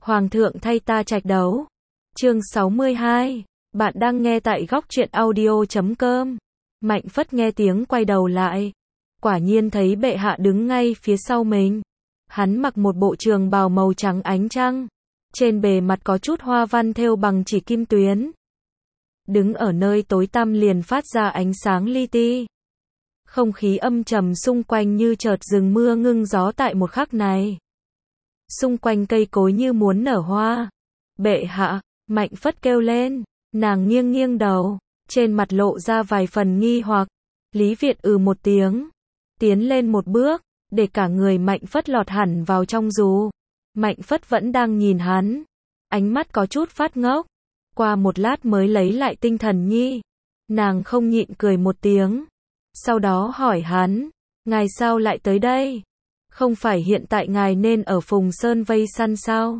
Hoàng thượng thay ta trạch đấu. Chương 62. Bạn đang nghe tại góc truyện audio.com. Mạnh Phất nghe tiếng quay đầu lại. Quả nhiên thấy bệ hạ đứng ngay phía sau mình. Hắn mặc một bộ trường bào màu trắng ánh trăng. Trên bề mặt có chút hoa văn thêu bằng chỉ kim tuyến. Đứng ở nơi tối tăm liền phát ra ánh sáng li ti. Không khí âm trầm xung quanh như chợt dừng mưa ngưng gió tại một khắc này. Xung quanh cây cối như muốn nở hoa. Bệ hạ, Mạnh Phất kêu lên. Nàng nghiêng nghiêng đầu, trên mặt lộ ra vài phần nghi hoặc. Lý Việt một tiếng, tiến lên một bước, để cả người Mạnh Phất lọt hẳn vào trong dù. Mạnh Phất vẫn đang nhìn hắn, ánh mắt có chút phát ngốc. Qua một lát mới lấy lại tinh thần nhi. Nàng không nhịn cười một tiếng. Sau đó hỏi hắn, ngài sao lại tới đây? Không phải hiện tại ngài nên ở Phùng Sơn vây săn sao?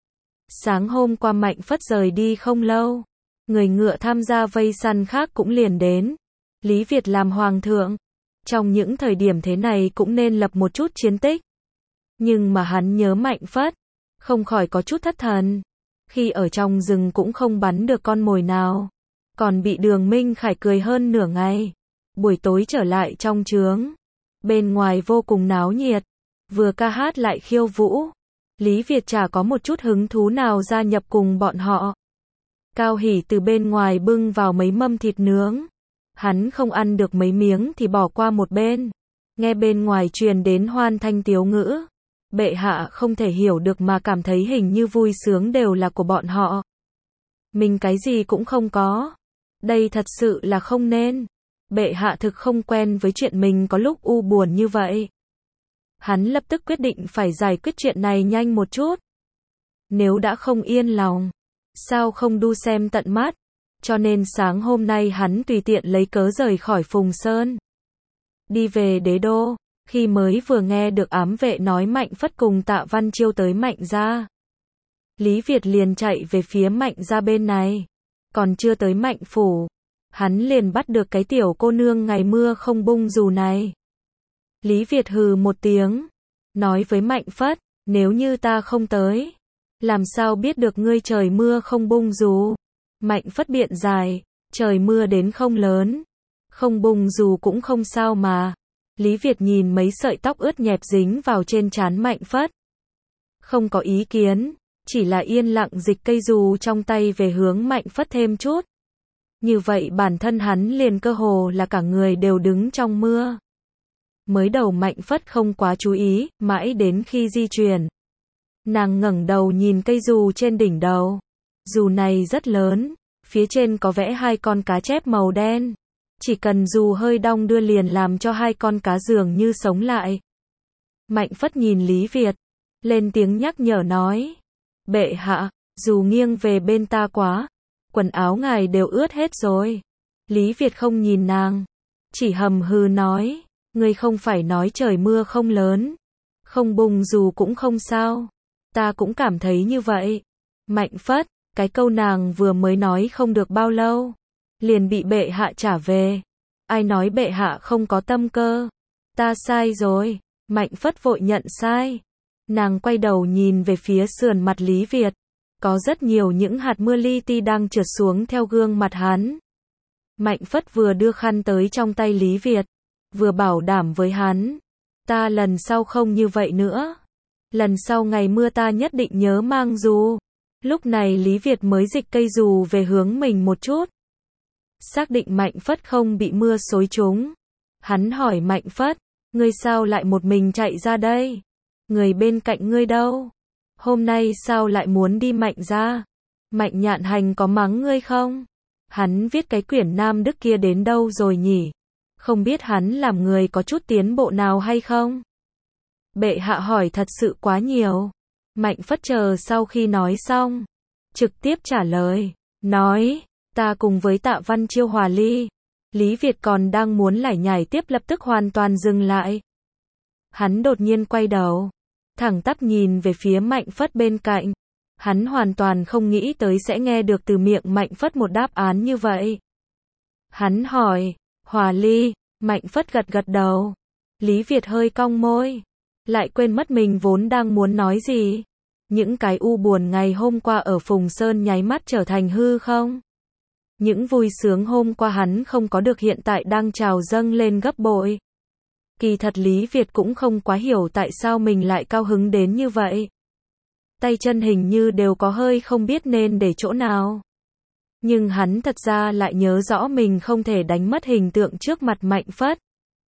Sáng hôm qua Mạnh Phất rời đi không lâu. Người ngựa tham gia vây săn khác cũng liền đến. Lý Việt làm hoàng thượng. Trong những thời điểm thế này cũng nên lập một chút chiến tích. Nhưng mà hắn nhớ Mạnh Phất. Không khỏi có chút thất thần. Khi ở trong rừng cũng không bắn được con mồi nào. Còn bị Đường Minh Khải cười hơn nửa ngày. Buổi tối trở lại trong trướng. Bên ngoài vô cùng náo nhiệt. Vừa ca hát lại khiêu vũ. Lý Việt chả có một chút hứng thú nào gia nhập cùng bọn họ. Cao Hỷ từ bên ngoài bưng vào mấy mâm thịt nướng. Hắn không ăn được mấy miếng thì bỏ qua một bên. Nghe bên ngoài truyền đến hoan thanh tiếu ngữ. Bệ hạ không thể hiểu được mà cảm thấy hình như vui sướng đều là của bọn họ. Mình cái gì cũng không có. Đây thật sự là không nên. Bệ hạ thực không quen với chuyện mình có lúc u buồn như vậy. Hắn lập tức quyết định phải giải quyết chuyện này nhanh một chút. Nếu đã không yên lòng, sao không đu xem tận mắt? Cho nên sáng hôm nay hắn tùy tiện lấy cớ rời khỏi Phùng Sơn. Đi về đế đô, khi mới vừa nghe được ám vệ nói Mạnh Phất cùng Tạ Văn Chiêu tới Mạnh gia. Lý Việt liền chạy về phía Mạnh gia bên này. Còn chưa tới Mạnh phủ, hắn liền bắt được cái tiểu cô nương ngày mưa không bung dù này. Lý Việt hừ một tiếng, nói với Mạnh Phất, nếu như ta không tới, làm sao biết được ngươi trời mưa không bung dù? Mạnh Phất biện giải, trời mưa đến không lớn, không bung dù cũng không sao mà. Lý Việt nhìn mấy sợi tóc ướt nhẹp dính vào trên trán Mạnh Phất. Không có ý kiến, chỉ là yên lặng dịch cây dù trong tay về hướng Mạnh Phất thêm chút. Như vậy bản thân hắn liền cơ hồ là cả người đều đứng trong mưa. Mới đầu Mạnh Phất không quá chú ý, mãi đến khi di chuyển. Nàng ngẩng đầu nhìn cây dù trên đỉnh đầu. Dù này rất lớn, phía trên có vẽ hai con cá chép màu đen. Chỉ cần dù hơi đong đưa liền làm cho hai con cá dường như sống lại. Mạnh Phất nhìn Lý Việt, lên tiếng nhắc nhở nói. Bệ hạ, dù nghiêng về bên ta quá, quần áo ngài đều ướt hết rồi. Lý Việt không nhìn nàng, chỉ hầm hừ nói. Ngươi không phải nói trời mưa không lớn, không bung dù cũng không sao. Ta cũng cảm thấy như vậy. Mạnh Phất, cái câu nàng vừa mới nói không được bao lâu, liền bị bệ hạ trả về. Ai nói bệ hạ không có tâm cơ? Ta sai rồi. Mạnh Phất vội nhận sai. Nàng quay đầu nhìn về phía sườn mặt Lý Việt. Có rất nhiều những hạt mưa li ti đang trượt xuống theo gương mặt hắn. Mạnh Phất vừa đưa khăn tới trong tay Lý Việt, vừa bảo đảm với hắn. Ta lần sau không như vậy nữa. Lần sau ngày mưa ta nhất định nhớ mang dù. Lúc này Lý Việt mới dịch cây dù về hướng mình một chút. Xác định Mạnh Phất không bị mưa xối trúng. Hắn hỏi Mạnh Phất, ngươi sao lại một mình chạy ra đây? Người bên cạnh ngươi đâu? Hôm nay sao lại muốn đi Mạnh gia? Mạnh Nhạn Hành có mắng ngươi không? Hắn viết cái quyển Nam Đức kia đến đâu rồi nhỉ? Không biết hắn làm người có chút tiến bộ nào hay không? Bệ hạ hỏi thật sự quá nhiều. Mạnh Phất chờ sau khi nói xong, trực tiếp trả lời, nói, ta cùng với Tạ Văn Chiêu hòa ly. Lý Việt còn đang muốn lải nhải tiếp lập tức hoàn toàn dừng lại. Hắn đột nhiên quay đầu, thẳng tắp nhìn về phía Mạnh Phất bên cạnh. Hắn hoàn toàn không nghĩ tới sẽ nghe được từ miệng Mạnh Phất một đáp án như vậy. Hắn hỏi, hòa ly? Mạnh Phất gật gật đầu. Lý Việt hơi cong môi, lại quên mất mình vốn đang muốn nói gì. Những cái u buồn ngày hôm qua ở Phùng Sơn nháy mắt trở thành hư không? Những vui sướng hôm qua hắn không có được hiện tại đang trào dâng lên gấp bội. Kỳ thật Lý Việt cũng không quá hiểu tại sao mình lại cao hứng đến như vậy. Tay chân hình như đều có hơi không biết nên để chỗ nào. Nhưng hắn thật ra lại nhớ rõ mình không thể đánh mất hình tượng trước mặt Mạnh Phất.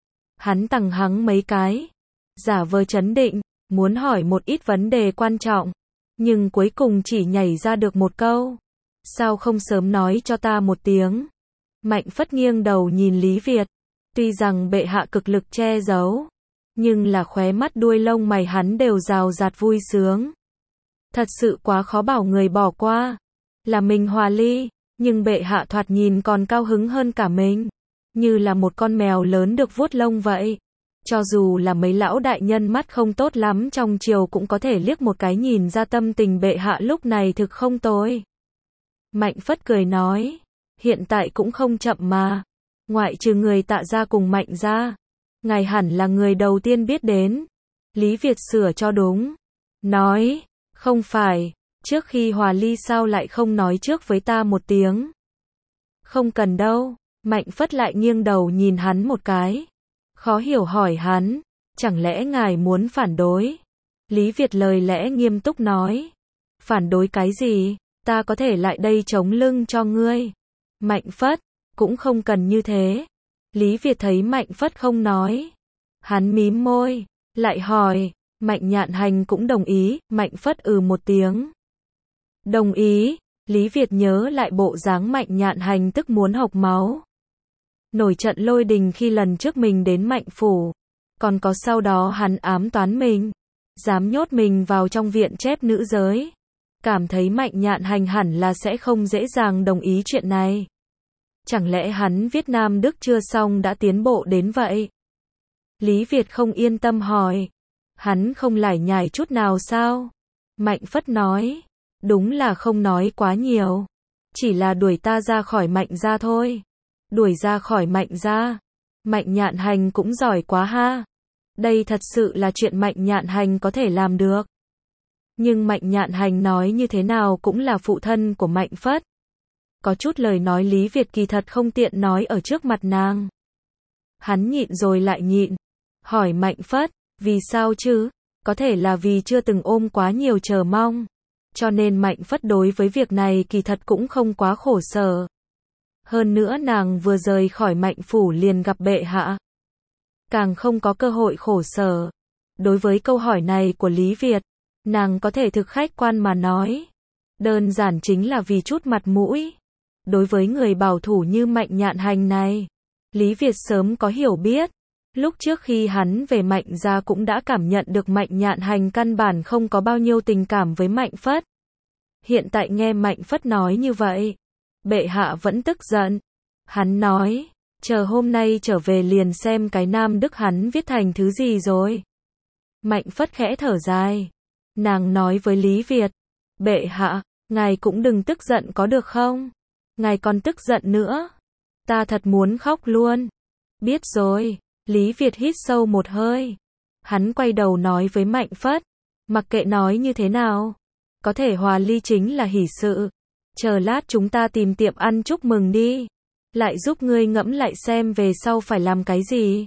Hắn tằng hắng mấy cái, giả vờ trấn định, muốn hỏi một ít vấn đề quan trọng, nhưng cuối cùng chỉ nhảy ra được một câu. Sao không sớm nói cho ta một tiếng? Mạnh Phất nghiêng đầu nhìn Lý Việt. Tuy rằng bệ hạ cực lực che giấu, nhưng là khóe mắt đuôi lông mày hắn đều rào rạt vui sướng. Thật sự quá khó bảo người bỏ qua. Là mình hòa ly, nhưng bệ hạ thoạt nhìn còn cao hứng hơn cả mình. Như là một con mèo lớn được vuốt lông vậy. Cho dù là mấy lão đại nhân mắt không tốt lắm trong triều cũng có thể liếc một cái nhìn ra tâm tình bệ hạ lúc này thực không tồi. Mạnh Phất cười nói, hiện tại cũng không chậm mà. Ngoại trừ người Tạ gia cùng Mạnh gia, ngài hẳn là người đầu tiên biết đến. Lý Việt sửa cho đúng. Nói, không phải, trước khi hòa ly sao lại không nói trước với ta một tiếng. Không cần đâu. Mạnh Phất lại nghiêng đầu nhìn hắn một cái. Khó hiểu hỏi hắn, chẳng lẽ ngài muốn phản đối? Lý Việt lời lẽ nghiêm túc nói. Phản đối cái gì? Ta có thể lại đây chống lưng cho ngươi. Mạnh Phất, cũng không cần như thế. Lý Việt thấy Mạnh Phất không nói. Hắn mím môi, lại hỏi, Mạnh Nhạn Hành cũng đồng ý, Mạnh Phất một tiếng. Đồng ý, Lý Việt nhớ lại bộ dáng Mạnh Nhạn Hành tức muốn hộc máu. Nổi trận lôi đình khi lần trước mình đến Mạnh phủ. Còn có sau đó hắn ám toán mình. Dám nhốt mình vào trong viện chép nữ giới. Cảm thấy Mạnh Nhạn Hành hẳn là sẽ không dễ dàng đồng ý chuyện này. Chẳng lẽ hắn viết Nam Đức chưa xong đã tiến bộ đến vậy? Lý Việt không yên tâm hỏi. Hắn không lải nhải chút nào sao? Mạnh Phất nói. Đúng là không nói quá nhiều. Chỉ là đuổi ta ra khỏi Mạnh gia thôi. Đuổi ra khỏi Mạnh gia. Mạnh Nhạn Hành cũng giỏi quá ha. Đây thật sự là chuyện Mạnh Nhạn Hành có thể làm được. Nhưng Mạnh Nhạn Hành nói như thế nào cũng là phụ thân của Mạnh Phất. Có chút lời nói Lý Việt kỳ thật không tiện nói ở trước mặt nàng. Hắn nhịn rồi lại nhịn. Hỏi Mạnh Phất, vì sao chứ? Có thể là vì chưa từng ôm quá nhiều chờ mong. Cho nên Mạnh Phất đối với việc này kỳ thật cũng không quá khổ sở. Hơn nữa nàng vừa rời khỏi Mạnh phủ liền gặp bệ hạ. Càng không có cơ hội khổ sở. Đối với câu hỏi này của Lý Việt, nàng có thể thực khách quan mà nói. Đơn giản chính là vì chút mặt mũi. Đối với người bảo thủ như Mạnh Nhạn Hành này, Lý Việt sớm có hiểu biết. Lúc trước khi hắn về Mạnh gia cũng đã cảm nhận được Mạnh Nhạn Hành căn bản không có bao nhiêu tình cảm với Mạnh Phất. Hiện tại nghe Mạnh Phất nói như vậy, bệ hạ vẫn tức giận. Hắn nói, chờ hôm nay trở về liền xem cái Nam Đức hắn viết thành thứ gì rồi. Mạnh Phất khẽ thở dài. Nàng nói với Lý Việt, bệ hạ, ngài cũng đừng tức giận có được không? Ngài còn tức giận nữa. Ta thật muốn khóc luôn. Biết rồi. Lý Việt hít sâu một hơi. Hắn quay đầu nói với Mạnh Phất. Mặc kệ nói như thế nào. Có thể hòa ly chính là hỷ sự. Chờ lát chúng ta tìm tiệm ăn chúc mừng đi. Lại giúp ngươi ngẫm lại xem về sau phải làm cái gì.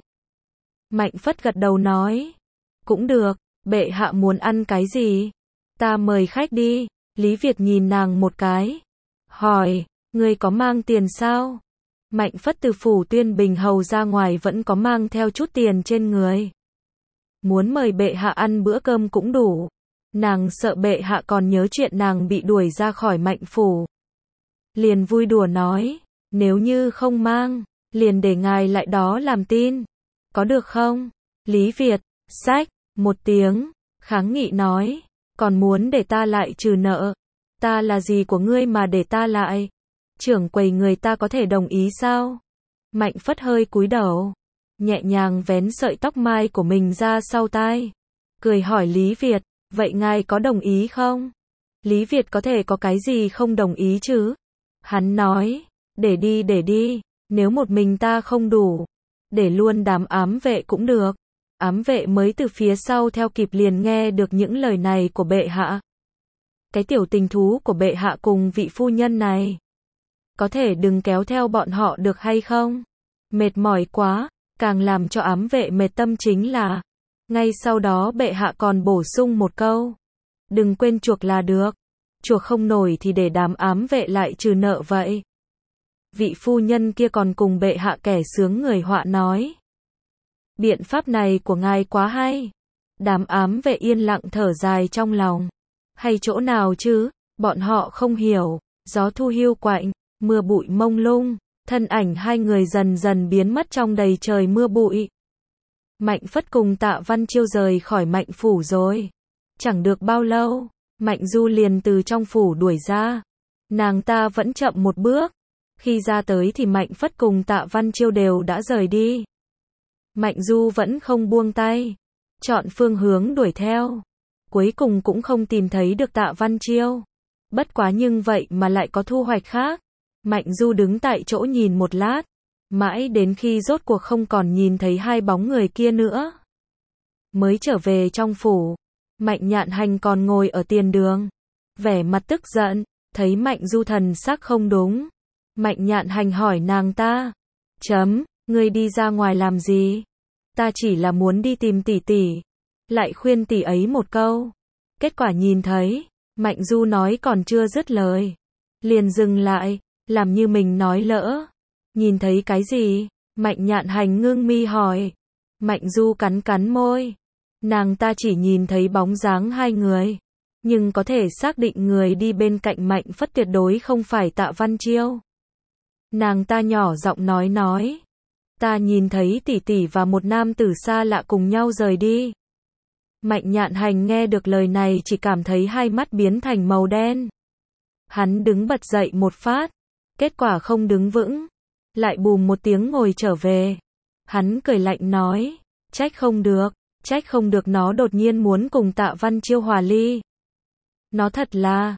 Mạnh Phất gật đầu nói. Cũng được, bệ hạ muốn ăn cái gì? Ta mời khách đi. Lý Việt nhìn nàng một cái. Hỏi, ngươi có mang tiền sao? Mạnh Phất từ phủ Tuyên Bình hầu ra ngoài vẫn có mang theo chút tiền trên người. Muốn mời bệ hạ ăn bữa cơm cũng đủ. Nàng sợ bệ hạ còn nhớ chuyện nàng bị đuổi ra khỏi Mạnh phủ. Liền vui đùa nói, nếu như không mang, liền để ngài lại đó làm tin. Có được không? Lý Việt, xách, một tiếng, kháng nghị nói, còn muốn để ta lại trừ nợ. Ta là gì của ngươi mà để ta lại? Trưởng quầy người ta có thể đồng ý sao? Mạnh Phất hơi cúi đầu, nhẹ nhàng vén sợi tóc mai của mình ra sau tai. Cười hỏi Lý Việt, vậy ngài có đồng ý không? Lý Việt có thể có cái gì không đồng ý chứ? Hắn nói, để đi, nếu một mình ta không đủ, để luôn đám ám vệ cũng được. Ám vệ mới từ phía sau theo kịp liền nghe được những lời này của bệ hạ. cái tiểu tình thú của bệ hạ cùng vị phu nhân này. Có thể đừng kéo theo bọn họ được hay không? Mệt mỏi quá, càng làm cho ám vệ mệt tâm chính là, ngay sau đó bệ hạ còn bổ sung một câu. Đừng quên chuộc là được. Chuộc không nổi thì để đám ám vệ lại trừ nợ vậy. Vị phu nhân kia còn cùng bệ hạ kẻ sướng người họa nói. Biện pháp này của ngài quá hay. Đám ám vệ yên lặng thở dài trong lòng. Hay chỗ nào chứ, bọn họ không hiểu. Gió thu hiu quạnh, mưa bụi mông lung, thân ảnh hai người dần dần biến mất trong đầy trời mưa bụi. Mạnh Phất cùng Tạ Văn Chiêu rời khỏi Mạnh phủ rồi. Chẳng được bao lâu, Mạnh Du liền từ trong phủ đuổi ra. Nàng ta vẫn chậm một bước. Khi ra tới thì Mạnh Phất cùng Tạ Văn Chiêu đều đã rời đi. Mạnh Du vẫn không buông tay, chọn phương hướng đuổi theo. Cuối cùng cũng không tìm thấy được Tạ Văn Chiêu. Bất quá nhưng vậy mà lại có thu hoạch khác. Mạnh Du đứng tại chỗ nhìn một lát, mãi đến khi rốt cuộc không còn nhìn thấy hai bóng người kia nữa. Mới trở về trong phủ, Mạnh Nhạn Hành còn ngồi ở tiền đường, vẻ mặt tức giận, thấy Mạnh Du thần sắc không đúng. Mạnh Nhạn Hành hỏi nàng ta, ngươi đi ra ngoài làm gì? Ta chỉ là muốn đi tìm tỷ tỷ, lại khuyên tỷ ấy một câu. Kết quả nhìn thấy, Mạnh Du nói còn chưa dứt lời, liền dừng lại, làm như mình nói lỡ. Nhìn thấy cái gì? Mạnh Nhạn Hành ngưng mi hỏi. Mạnh Du cắn cắn môi. Nàng ta chỉ nhìn thấy bóng dáng hai người, nhưng có thể xác định người đi bên cạnh Mạnh Phất tuyệt đối không phải Tạ Văn Chiêu. Nàng ta nhỏ giọng nói. Ta nhìn thấy tỷ tỷ và một nam tử xa lạ cùng nhau rời đi. Mạnh Nhạn Hành nghe được lời này chỉ cảm thấy hai mắt biến thành màu đen. Hắn đứng bật dậy một phát, kết quả không đứng vững, lại bùm một tiếng ngồi trở về. Hắn cười lạnh nói, trách không được nó đột nhiên muốn cùng Tạ Văn Chiêu hòa ly. Nó thật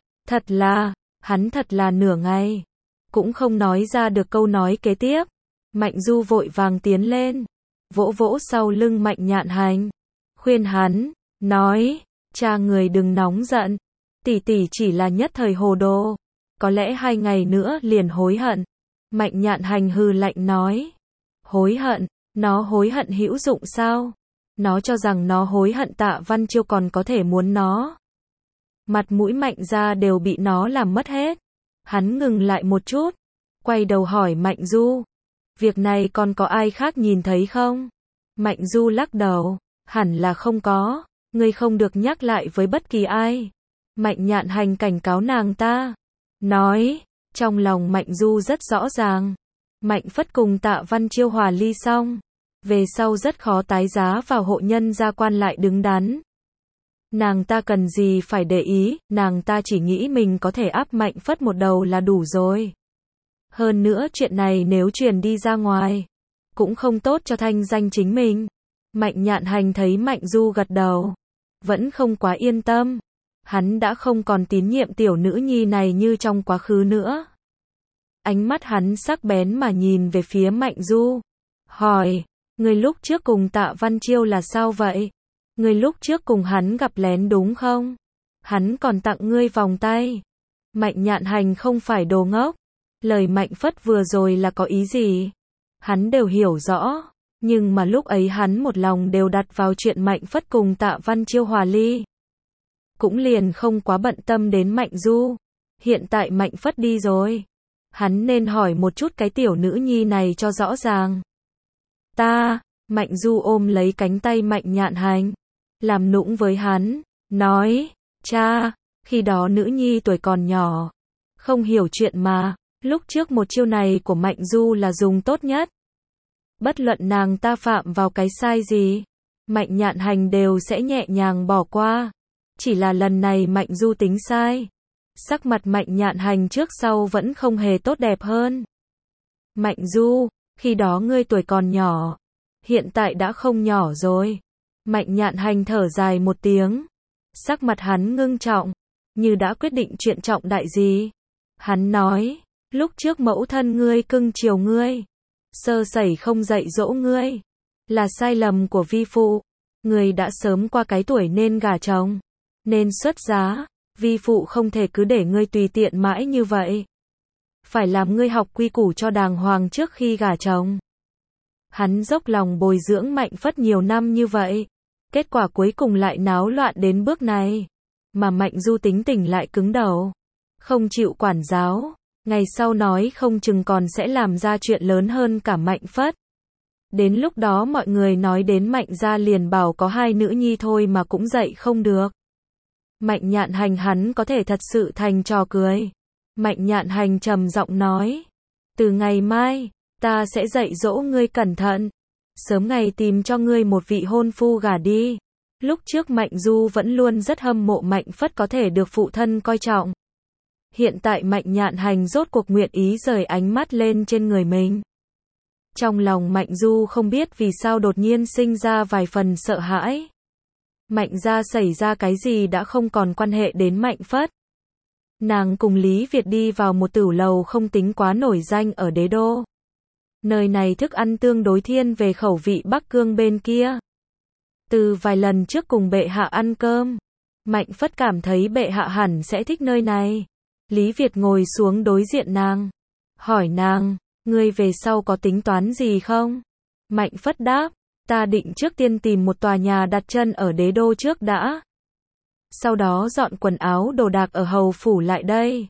là, hắn thật là nửa ngày, cũng không nói ra được câu nói kế tiếp. Mạnh Du vội vàng tiến lên, vỗ vỗ sau lưng Mạnh Nhạn Hành, khuyên hắn, nói, cha người đừng nóng giận, tỷ tỷ chỉ là nhất thời hồ đồ, có lẽ 2 ngày nữa liền hối hận. Mạnh Nhạn Hành hừ lạnh nói, hối hận, nó hối hận hữu dụng sao? Nó cho rằng nó hối hận Tạ Văn Chiêu còn có thể muốn nó. Mặt mũi Mạnh gia đều bị nó làm mất hết. Hắn ngừng lại một chút, quay đầu hỏi Mạnh Du, việc này còn có ai khác nhìn thấy không? Mạnh Du lắc đầu, hẳn là không có, ngươi không được nhắc lại với bất kỳ ai. Mạnh Nhạn Hành cảnh cáo nàng ta, nói, trong lòng Mạnh Du rất rõ ràng. Mạnh Phất cùng Tạ Văn Chiêu hòa ly xong, về sau rất khó tái giá vào hộ nhân gia quan lại đứng đắn. Nàng ta cần gì phải để ý, nàng ta chỉ nghĩ mình có thể áp Mạnh Phất một đầu là đủ rồi. Hơn nữa chuyện này nếu truyền đi ra ngoài, cũng không tốt cho thanh danh chính mình. Mạnh Nhạn Hành thấy Mạnh Du gật đầu, vẫn không quá yên tâm. Hắn đã không còn tín nhiệm tiểu nữ nhi này như trong quá khứ nữa. Ánh mắt hắn sắc bén mà nhìn về phía Mạnh Du, hỏi, người lúc trước cùng Tạ Văn Chiêu là sao vậy? Người lúc trước cùng hắn gặp lén đúng không? Hắn còn tặng ngươi vòng tay. Mạnh Nhạn Hành không phải đồ ngốc. Lời Mạnh Phất vừa rồi là có ý gì? Hắn đều hiểu rõ. Nhưng mà lúc ấy hắn một lòng đều đặt vào chuyện Mạnh Phất cùng Tạ Văn Chiêu hòa ly. Cũng liền không quá bận tâm đến Mạnh Du. Hiện tại Mạnh Phất đi rồi, hắn nên hỏi một chút cái tiểu nữ nhi này cho rõ ràng. Mạnh Du ôm lấy cánh tay Mạnh Nhạn Hành, làm nũng với hắn, nói, cha, khi đó nữ nhi tuổi còn nhỏ, không hiểu chuyện mà, lúc trước một chiêu này của Mạnh Du là dùng tốt nhất. Bất luận nàng ta phạm vào cái sai gì, Mạnh Nhạn Hành đều sẽ nhẹ nhàng bỏ qua. Chỉ là lần này Mạnh Du tính sai. Sắc mặt Mạnh Nhạn Hành trước sau vẫn không hề tốt đẹp hơn. Mạnh Du, khi đó ngươi tuổi còn nhỏ, hiện tại đã không nhỏ rồi. Mạnh Nhạn Hành thở dài một tiếng. Sắc mặt hắn ngưng trọng, như đã quyết định chuyện trọng đại gì. Hắn nói, lúc trước mẫu thân ngươi cưng chiều ngươi, sơ sẩy không dạy dỗ ngươi, là sai lầm của vi phụ. Ngươi đã sớm qua cái tuổi nên gả chồng, nên xuất giá, Vi phụ không thể cứ để ngươi tùy tiện mãi như vậy. Phải làm ngươi học quy củ cho đàng hoàng trước khi gả chồng. Hắn dốc lòng bồi dưỡng Mạnh Phất nhiều năm như vậy. Kết quả cuối cùng lại náo loạn đến bước này. Mà Mạnh Du tính tình lại cứng đầu. Không chịu quản giáo. Ngày sau nói không chừng còn sẽ làm ra chuyện lớn hơn cả Mạnh Phất. Đến lúc đó mọi người nói đến Mạnh gia liền bảo có 2 nữ nhi thôi mà cũng dạy không được. Mạnh Nhạn Hành hắn có thể thật sự thành trò cười. Mạnh Nhạn Hành trầm giọng nói. Từ ngày mai, ta sẽ dạy dỗ ngươi cẩn thận. Sớm ngày tìm cho ngươi một vị hôn phu gả đi. Lúc trước Mạnh Du vẫn luôn rất hâm mộ Mạnh Phất có thể được phụ thân coi trọng. Hiện tại Mạnh Nhạn Hành rốt cuộc nguyện ý rời ánh mắt lên trên người mình. Trong lòng Mạnh Du không biết vì sao đột nhiên sinh ra vài phần sợ hãi. Mạnh gia xảy ra cái gì đã không còn quan hệ đến Mạnh Phất. Nàng cùng Lý Việt đi vào một tửu lầu không tính quá nổi danh ở đế đô. Nơi này thức ăn tương đối thiên về khẩu vị Bắc Cương bên kia. Từ vài lần trước cùng bệ hạ ăn cơm, Mạnh Phất cảm thấy bệ hạ hẳn sẽ thích nơi này. Lý Việt ngồi xuống đối diện nàng, hỏi nàng, ngươi về sau có tính toán gì không? Mạnh Phất đáp, ta định trước tiên tìm một tòa nhà đặt chân ở đế đô trước đã. Sau đó dọn quần áo đồ đạc ở hầu phủ lại đây.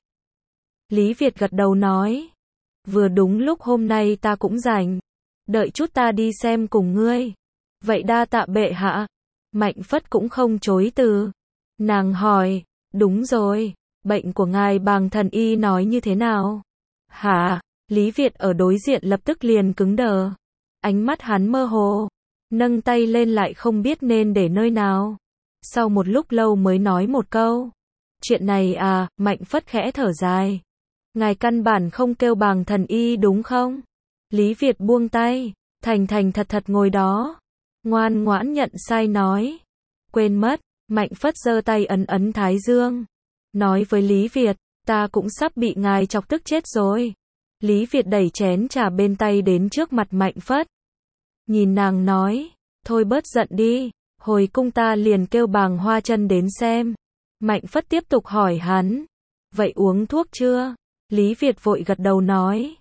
Lý Việt gật đầu nói, vừa đúng lúc hôm nay ta cũng rảnh, đợi chút ta đi xem cùng ngươi. Vậy đa tạ bệ hạ. Mạnh Phất cũng không chối từ. Nàng hỏi, đúng rồi, bệnh của ngài Bàng thần y nói như thế nào? Hả? Lý Việt ở đối diện lập tức liền cứng đờ. Ánh mắt hắn mơ hồ, nâng tay lên lại không biết nên để nơi nào. Sau một lúc lâu mới nói một câu. Chuyện này à, Mạnh Phất khẽ thở dài. Ngài căn bản không kêu Bàng thần y đúng không? Lý Việt buông tay, thành thành thật thật ngồi đó. Ngoan ngoãn nhận sai nói. Quên mất, Mạnh Phất giơ tay ấn ấn thái dương. Nói với Lý Việt, ta cũng sắp bị ngài chọc tức chết rồi. Lý Việt đẩy chén trà bên tay đến trước mặt Mạnh Phất. Nhìn nàng nói, thôi bớt giận đi, hồi cung ta liền kêu Bàng Hoa Chân đến xem. Mạnh Phất tiếp tục hỏi hắn, vậy uống thuốc chưa? Lý Việt vội gật đầu nói,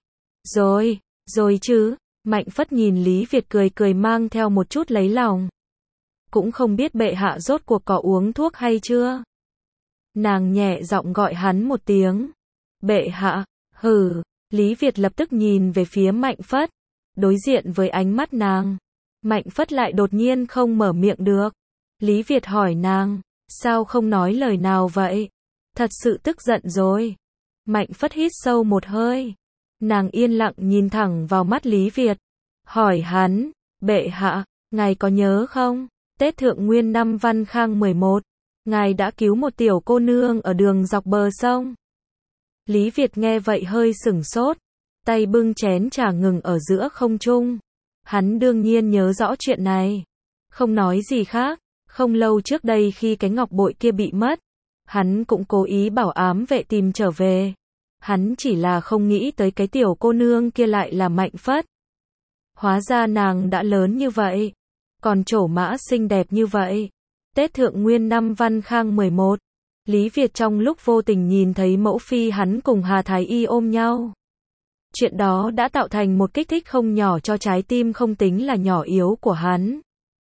rồi chứ. Mạnh Phất nhìn Lý Việt cười cười mang theo một chút lấy lòng. Cũng không biết bệ hạ rốt cuộc có uống thuốc hay chưa? Nàng nhẹ giọng gọi hắn một tiếng. Bệ hạ, hừ. Lý Việt lập tức nhìn về phía Mạnh Phất. Đối diện với ánh mắt nàng. Mạnh Phất lại đột nhiên không mở miệng được. Lý Việt hỏi nàng, sao không nói lời nào vậy? Thật sự tức giận rồi. Mạnh Phất hít sâu một hơi. Nàng yên lặng nhìn thẳng vào mắt Lý Việt. Hỏi hắn, bệ hạ, ngài có nhớ không? Tết Thượng Nguyên năm Văn Khang 11, ngài đã cứu một tiểu cô nương ở đường dọc bờ sông. Lý Việt nghe vậy hơi sửng sốt. Tay bưng chén trà ngừng ở giữa không trung. Hắn đương nhiên nhớ rõ chuyện này. Không nói gì khác. Không lâu trước đây khi cái ngọc bội kia bị mất, hắn cũng cố ý bảo ám vệ tìm trở về. Hắn chỉ là không nghĩ tới cái tiểu cô nương kia lại là Mạnh Phất. Hóa ra nàng đã lớn như vậy, còn trổ mã xinh đẹp như vậy. Tết Thượng Nguyên năm Văn Khang 11, Lý Việt trong lúc vô tình nhìn thấy mẫu phi hắn cùng Hà Thái Y ôm nhau. Chuyện đó đã tạo thành một kích thích không nhỏ cho trái tim không tính là nhỏ yếu của hắn.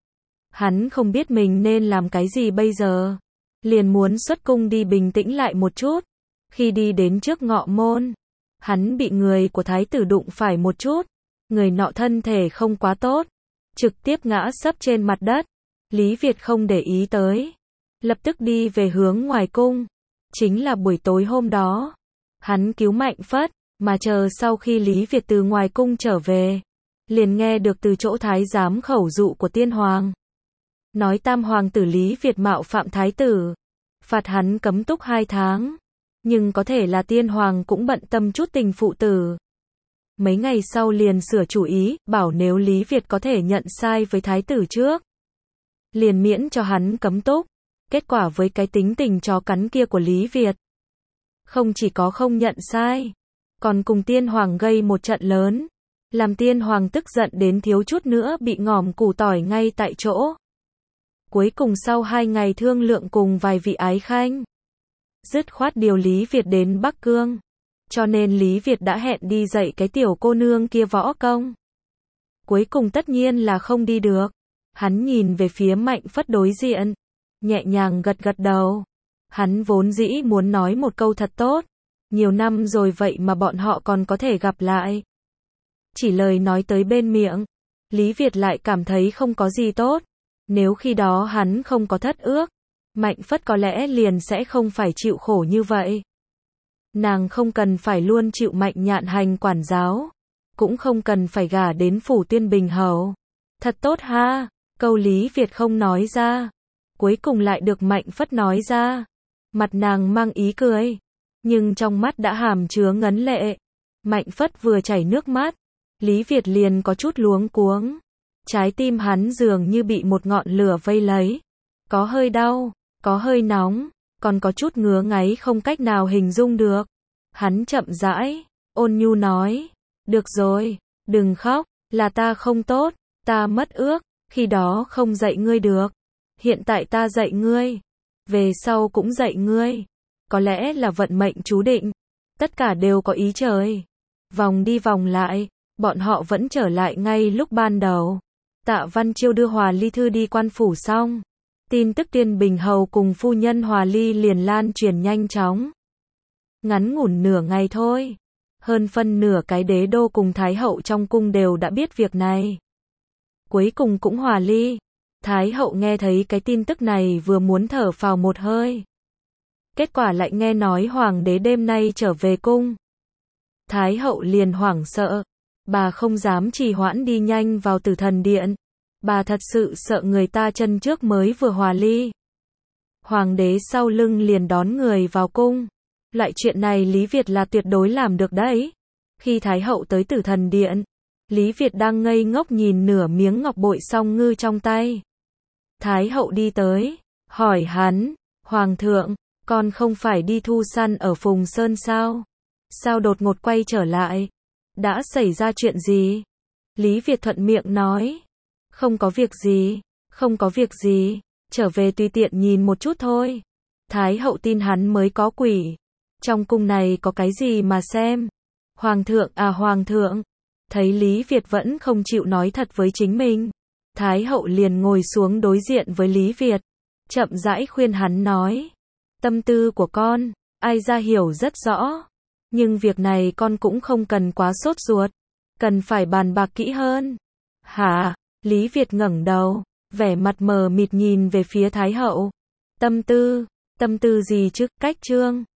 Hắn không biết mình nên làm cái gì bây giờ. Liền muốn xuất cung đi bình tĩnh lại một chút. Khi đi đến trước ngọ môn, hắn bị người của thái tử đụng phải một chút. Người nọ thân thể không quá tốt, trực tiếp ngã sấp trên mặt đất. Lý Việt không để ý tới, lập tức đi về hướng ngoài cung. Chính là buổi tối hôm đó, hắn cứu Mạnh Phất, mà chờ sau khi Lý Việt từ ngoài cung trở về, liền nghe được từ chỗ thái giám khẩu dụ của tiên hoàng. Nói tam hoàng tử Lý Việt mạo phạm thái tử, phạt hắn cấm túc 2 tháng. Nhưng có thể là tiên hoàng cũng bận tâm chút tình phụ tử. Mấy ngày sau liền sửa chủ ý, bảo nếu Lý Việt có thể nhận sai với thái tử trước, liền miễn cho hắn cấm túc. Kết quả với cái tính tình chó cắn kia của Lý Việt, không chỉ có không nhận sai, còn cùng tiên hoàng gây một trận lớn, làm tiên hoàng tức giận đến thiếu chút nữa bị ngòm củ tỏi ngay tại chỗ. Cuối cùng sau 2 ngày thương lượng cùng vài vị ái khanh, dứt khoát điều Lý Việt đến Bắc Cương. Cho nên Lý Việt đã hẹn đi dạy cái tiểu cô nương kia võ công. Cuối cùng tất nhiên là không đi được. Hắn nhìn về phía Mạnh Phất đối diện, nhẹ nhàng gật gật đầu. Hắn vốn dĩ muốn nói một câu thật tốt. Nhiều năm rồi vậy mà bọn họ còn có thể gặp lại. Chỉ lời nói tới bên miệng, Lý Việt lại cảm thấy không có gì tốt. Nếu khi đó hắn không có thất ước, Mạnh Phất có lẽ liền sẽ không phải chịu khổ như vậy. Nàng không cần phải luôn chịu Mạnh Nhạn hành quản giáo, cũng không cần phải gả đến phủ Tuyên Bình hầu. Thật tốt ha, câu Lý Việt không nói ra, cuối cùng lại được Mạnh Phất nói ra. Mặt nàng mang ý cười, nhưng trong mắt đã hàm chứa ngấn lệ. Mạnh Phất vừa chảy nước mắt, Lý Việt liền có chút luống cuống. Trái tim hắn dường như bị một ngọn lửa vây lấy. Có hơi đau, có hơi nóng, còn có chút ngứa ngáy không cách nào hình dung được. Hắn chậm rãi, ôn nhu nói, được rồi, đừng khóc, là ta không tốt, ta mất ước, khi đó không dạy ngươi được. Hiện tại ta dạy ngươi, về sau cũng dạy ngươi. Có lẽ là vận mệnh chú định, tất cả đều có ý trời. Vòng đi vòng lại, bọn họ vẫn trở lại ngay lúc ban đầu. Tạ Văn Chiêu đưa Hòa Ly thư đi quan phủ xong, tin tức Tuyên Bình hầu cùng phu nhân Hòa Ly liền lan truyền nhanh chóng. Ngắn ngủn nửa ngày thôi, hơn phân nửa cái đế đô cùng thái hậu trong cung đều đã biết việc này. Cuối cùng cũng hòa ly. Thái hậu nghe thấy cái tin tức này vừa muốn thở phào một hơi. Kết quả lại nghe nói hoàng đế đêm nay trở về cung. Thái hậu liền hoảng sợ. Bà không dám trì hoãn đi nhanh vào Tử Thần Điện. Bà thật sự sợ người ta chân trước mới vừa hòa ly. Hoàng đế sau lưng liền đón người vào cung. Loại chuyện này Lý Việt là tuyệt đối làm được đấy. Khi Thái hậu tới Tử Thần Điện, Lý Việt đang ngây ngốc nhìn nửa miếng ngọc bội song ngư trong tay. Thái hậu đi tới, hỏi hắn, Hoàng thượng, con không phải đi thu săn ở Phùng Sơn sao? Sao đột ngột quay trở lại? Đã xảy ra chuyện gì? Lý Việt thuận miệng nói, không có việc gì, không có việc gì, trở về tùy tiện nhìn một chút thôi. Thái hậu tin hắn mới có quỷ. Trong cung này có cái gì mà xem? Hoàng thượng à hoàng thượng, thấy Lý Việt vẫn không chịu nói thật với chính mình. Thái hậu liền ngồi xuống đối diện với Lý Việt, chậm rãi khuyên hắn nói, tâm tư của con, ai ra hiểu rất rõ. Nhưng việc này con cũng không cần quá sốt ruột, cần phải bàn bạc kỹ hơn. Hả? Lý Việt ngẩng đầu, vẻ mặt mờ mịt nhìn về phía Thái hậu. Tâm tư gì chứ, cách chương.